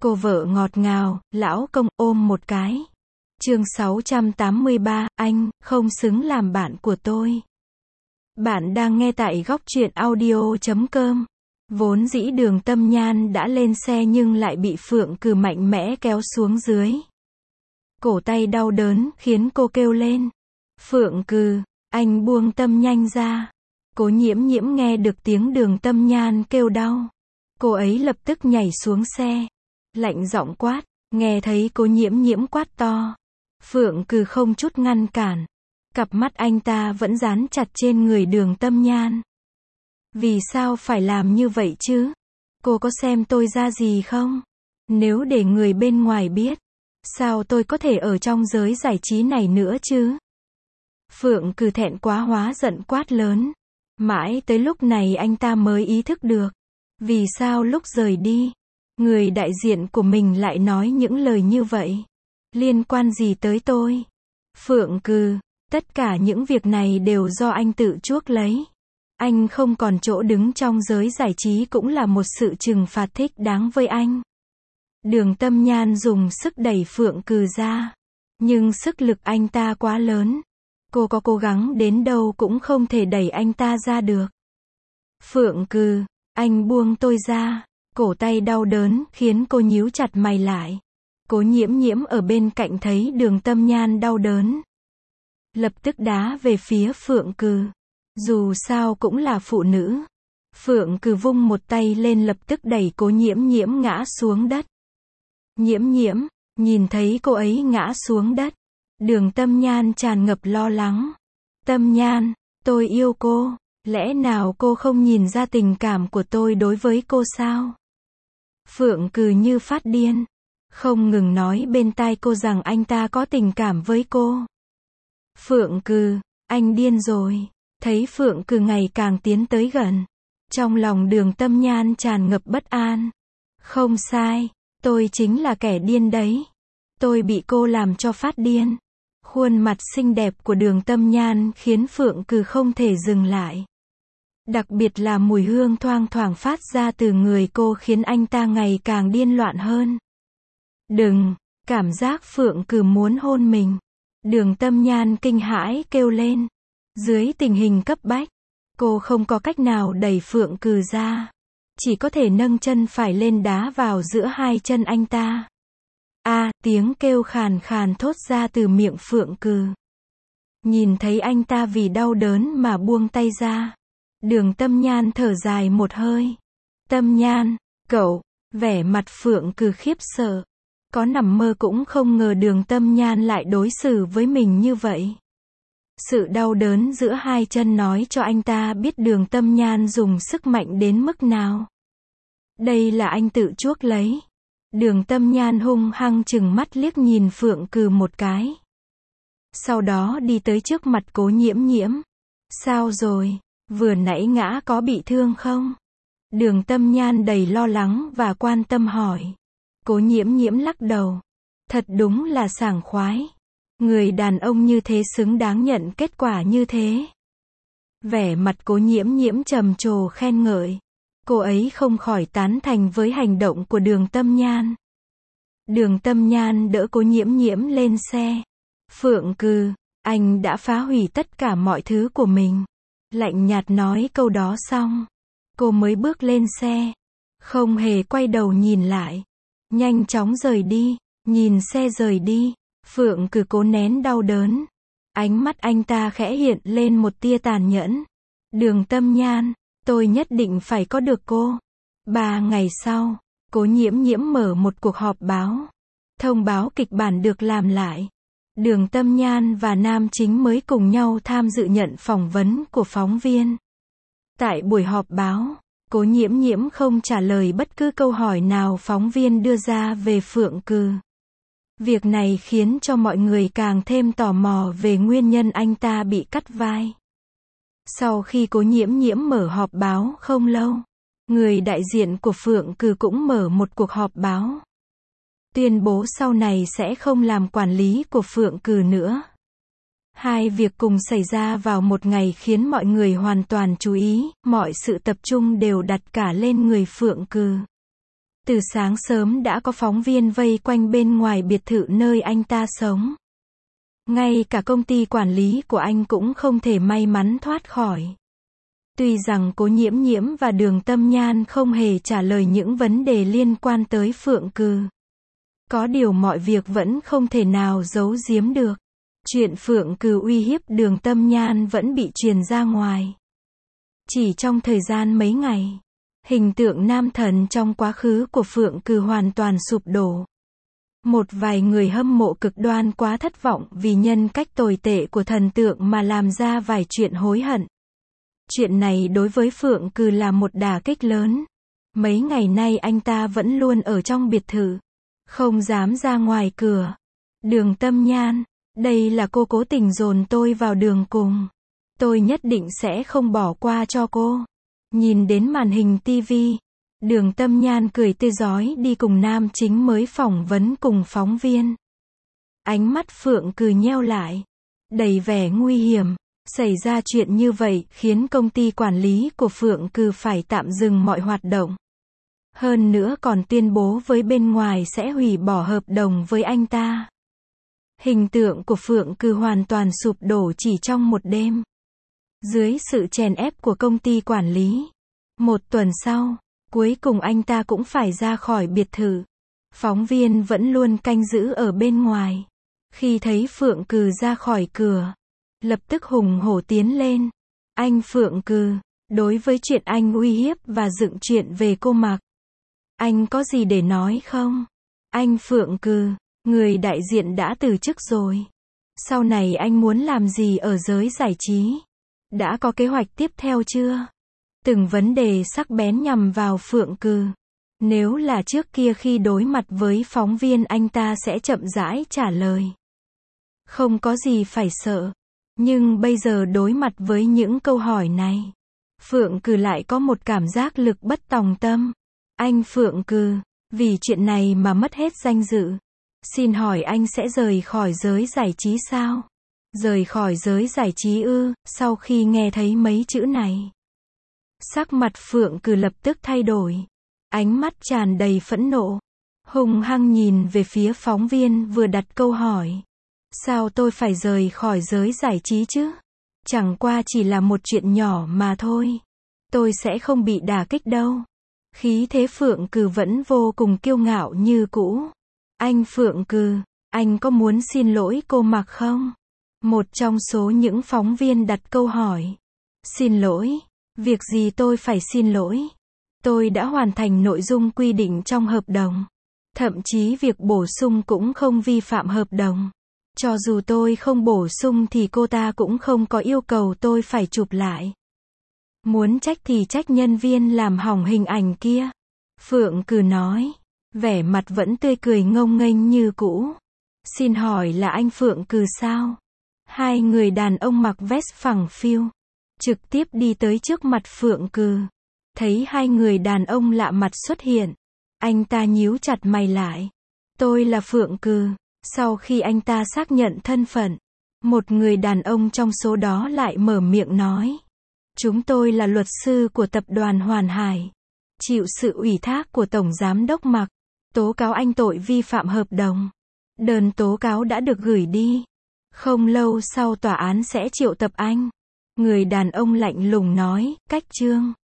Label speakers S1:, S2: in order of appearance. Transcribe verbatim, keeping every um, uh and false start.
S1: Cô vợ ngọt ngào, lão công ôm một cái. Chương sáu trăm tám mươi ba, anh, không xứng làm bạn của tôi. Bạn đang nghe tại góc truyện audio chấm com. Vốn dĩ Đường Tâm Nhan đã lên xe nhưng lại bị Phượng Cừ mạnh mẽ kéo xuống dưới. Cổ tay đau đớn, khiến cô kêu lên. Phượng Cừ, anh buông Tâm Nhan ra. Cố Nhiễm Nhiễm nghe được tiếng Đường Tâm Nhan kêu đau. Cô ấy lập tức nhảy xuống xe. Lạnh giọng quát, nghe thấy Cố Nhiễm Nhiễm quát to. Phượng Cừ không chút ngăn cản. Cặp mắt anh ta vẫn dán chặt trên người Đường Tâm Nhan. Vì sao phải làm như vậy chứ? Cô có xem tôi ra gì không? Nếu để người bên ngoài biết, sao tôi có thể ở trong giới giải trí này nữa chứ? Phượng Cừ thẹn quá hóa giận quát lớn. Mãi tới lúc này anh ta mới ý thức được. Vì sao lúc rời đi, người đại diện của mình lại nói những lời như vậy? Liên quan gì tới tôi? Phượng Cừ, tất cả những việc này đều do anh tự chuốc lấy. Anh không còn chỗ đứng trong giới giải trí cũng là một sự trừng phạt thích đáng với anh. Đường Tâm Nhan dùng sức đẩy Phượng Cừ ra. Nhưng sức lực anh ta quá lớn. Cô có cố gắng đến đâu cũng không thể đẩy anh ta ra được. Phượng Cừ, anh buông tôi ra. Cổ tay đau đớn khiến cô nhíu chặt mày lại. Cố Nhiễm Nhiễm ở bên cạnh thấy Đường Tâm Nhan đau đớn, lập tức đá về phía Phượng Cừ. Dù sao cũng là phụ nữ. Phượng Cừ vung một tay lên lập tức đẩy Cố Nhiễm Nhiễm ngã xuống đất. Nhiễm Nhiễm, nhìn thấy cô ấy ngã xuống đất, Đường Tâm Nhan tràn ngập lo lắng. Tâm Nhan, tôi yêu cô. Lẽ nào cô không nhìn ra tình cảm của tôi đối với cô sao? Phượng Cừ như phát điên, không ngừng nói bên tai cô rằng anh ta có tình cảm với cô. Phượng Cừ, anh điên rồi. Thấy Phượng Cừ ngày càng tiến tới gần, trong lòng Đường Tâm Nhan tràn ngập bất an. Không sai, tôi chính là kẻ điên đấy. Tôi bị cô làm cho phát điên. Khuôn mặt xinh đẹp của Đường Tâm Nhan khiến Phượng Cừ không thể dừng lại. Đặc biệt là mùi hương thoang thoảng phát ra từ người cô khiến anh ta ngày càng điên loạn hơn. Đừng, cảm giác Phượng Cừ muốn hôn mình. Đường Tâm Nhan kinh hãi kêu lên. Dưới tình hình cấp bách, cô không có cách nào đẩy Phượng Cừ ra. Chỉ có thể nâng chân phải lên đá vào giữa hai chân anh ta. A, à, tiếng kêu khàn khàn thốt ra từ miệng Phượng Cừ. Nhìn thấy anh ta vì đau đớn mà buông tay ra, Đường Tâm Nhan thở dài một hơi. Tâm Nhan, cậu, vẻ mặt Phượng Cừ khiếp sợ. Có nằm mơ cũng không ngờ Đường Tâm Nhan lại đối xử với mình như vậy. Sự đau đớn giữa hai chân nói cho anh ta biết Đường Tâm Nhan dùng sức mạnh đến mức nào. Đây là anh tự chuốc lấy. Đường Tâm Nhan hung hăng chừng mắt liếc nhìn Phượng Cừ một cái. Sau đó đi tới trước mặt Cố Nhiễm Nhiễm. Sao rồi, vừa nãy ngã có bị thương không? Đường Tâm Nhan đầy lo lắng và quan tâm hỏi. Cố Nhiễm Nhiễm lắc đầu. Thật đúng là sảng khoái. Người đàn ông như thế xứng đáng nhận kết quả như thế. Vẻ mặt Cố Nhiễm Nhiễm trầm trồ khen ngợi. Cô ấy không khỏi tán thành với hành động của Đường Tâm Nhan. Đường Tâm Nhan đỡ Cố Nhiễm Nhiễm lên xe. Phượng Cừ, anh đã phá hủy tất cả mọi thứ của mình. Lạnh nhạt nói câu đó xong, cô mới bước lên xe. Không hề quay đầu nhìn lại. Nhanh chóng rời đi. Nhìn xe rời đi, Phượng Cừ cố nén đau đớn. Ánh mắt anh ta khẽ hiện lên một tia tàn nhẫn. Đường Tâm Nhan, tôi nhất định phải có được cô. Ba ngày sau, Cố Nhiễm Nhiễm mở một cuộc họp báo. Thông báo kịch bản được làm lại. Đường Tâm Nhan và nam chính mới cùng nhau tham dự nhận phỏng vấn của phóng viên. Tại buổi họp báo, Cố Nhiễm Nhiễm không trả lời bất cứ câu hỏi nào phóng viên đưa ra về Phượng Cừ. Việc này khiến cho mọi người càng thêm tò mò về nguyên nhân anh ta bị cắt vai. Sau khi Cố Nhiễm Nhiễm mở họp báo không lâu, người đại diện của Phượng Cừ cũng mở một cuộc họp báo. Tuyên bố sau này sẽ không làm quản lý của Phượng Cừ nữa. Hai việc cùng xảy ra vào một ngày khiến mọi người hoàn toàn chú ý, mọi sự tập trung đều đặt cả lên người Phượng Cừ. Từ sáng sớm đã có phóng viên vây quanh bên ngoài biệt thự nơi anh ta sống. Ngay cả công ty quản lý của anh cũng không thể may mắn thoát khỏi. Tuy rằng Cố Nhiễm Nhiễm và Đường Tâm Nhan không hề trả lời những vấn đề liên quan tới Phượng Cừ. Có điều mọi việc vẫn không thể nào giấu giếm được. Chuyện Phượng Cừ uy hiếp Đường Tâm Nhan vẫn bị truyền ra ngoài. Chỉ trong thời gian mấy ngày, hình tượng nam thần trong quá khứ của Phượng Cừ hoàn toàn sụp đổ. Một vài người hâm mộ cực đoan quá thất vọng vì nhân cách tồi tệ của thần tượng mà làm ra vài chuyện hối hận. Chuyện này đối với Phượng Cừ là một đả kích lớn. Mấy ngày nay anh ta vẫn luôn ở trong biệt thự, không dám ra ngoài cửa. Đường Tâm Nhan, đây là cô cố tình dồn tôi vào đường cùng. Tôi nhất định sẽ không bỏ qua cho cô. Nhìn đến màn hình tivi, Đường Tâm Nhan cười tươi rói đi cùng nam chính mới phỏng vấn cùng phóng viên. Ánh mắt Phượng Cừ nheo lại, đầy vẻ nguy hiểm. Xảy ra chuyện như vậy khiến công ty quản lý của Phượng Cừ phải tạm dừng mọi hoạt động. Hơn nữa còn tuyên bố với bên ngoài sẽ hủy bỏ hợp đồng với anh ta. Hình tượng của Phượng Cừ hoàn toàn sụp đổ chỉ trong một đêm. Dưới sự chèn ép của công ty quản lý, một tuần sau, cuối cùng anh ta cũng phải ra khỏi biệt thự. Phóng viên vẫn luôn canh giữ ở bên ngoài. Khi thấy Phượng Cừ ra khỏi cửa, lập tức hùng hổ tiến lên. Anh Phượng Cừ, đối với chuyện anh uy hiếp và dựng chuyện về cô Mạc, anh có gì để nói không? Anh Phượng Cừ, người đại diện đã từ chức rồi. Sau này anh muốn làm gì ở giới giải trí? Đã có kế hoạch tiếp theo chưa? Từng vấn đề sắc bén nhằm vào Phượng Cừ. Nếu là trước kia khi đối mặt với phóng viên anh ta sẽ chậm rãi trả lời. Không có gì phải sợ. Nhưng bây giờ đối mặt với những câu hỏi này, Phượng Cừ lại có một cảm giác lực bất tòng tâm. Anh Phượng Cừ, vì chuyện này mà mất hết danh dự. Xin hỏi anh sẽ rời khỏi giới giải trí sao? Rời khỏi giới giải trí ư? Sau khi nghe thấy mấy chữ này, sắc mặt Phượng Cừ lập tức thay đổi. Ánh mắt tràn đầy phẫn nộ, hung hăng nhìn về phía phóng viên vừa đặt câu hỏi. Sao tôi phải rời khỏi giới giải trí chứ? Chẳng qua chỉ là một chuyện nhỏ mà thôi. Tôi sẽ không bị đả kích đâu. Khí thế Phượng Cừ vẫn vô cùng kiêu ngạo như cũ. Anh Phượng Cừ, anh có muốn xin lỗi cô Mạc không? Một trong số những phóng viên đặt câu hỏi. Xin lỗi? Việc gì tôi phải xin lỗi? Tôi đã hoàn thành nội dung quy định trong hợp đồng. Thậm chí việc bổ sung cũng không vi phạm hợp đồng. Cho dù tôi không bổ sung thì cô ta cũng không có yêu cầu tôi phải chụp lại. Muốn trách thì trách nhân viên làm hỏng hình ảnh kia. Phượng Cừ nói, vẻ mặt vẫn tươi cười ngông nghênh như cũ. Xin hỏi là anh Phượng Cừ sao? Hai người đàn ông mặc vest phẳng phiu, trực tiếp đi tới trước mặt Phượng Cừ. Thấy hai người đàn ông lạ mặt xuất hiện, anh ta nhíu chặt mày lại. Tôi là Phượng Cừ. Sau khi anh ta xác nhận thân phận, một người đàn ông trong số đó lại mở miệng nói. Chúng tôi là luật sư của tập đoàn Hoàn Hải. Chịu sự ủy thác của Tổng Giám đốc Mạc. Tố cáo anh tội vi phạm hợp đồng. Đơn tố cáo đã được gửi đi. Không lâu sau tòa án sẽ triệu tập anh. Người đàn ông lạnh lùng nói, cách chương.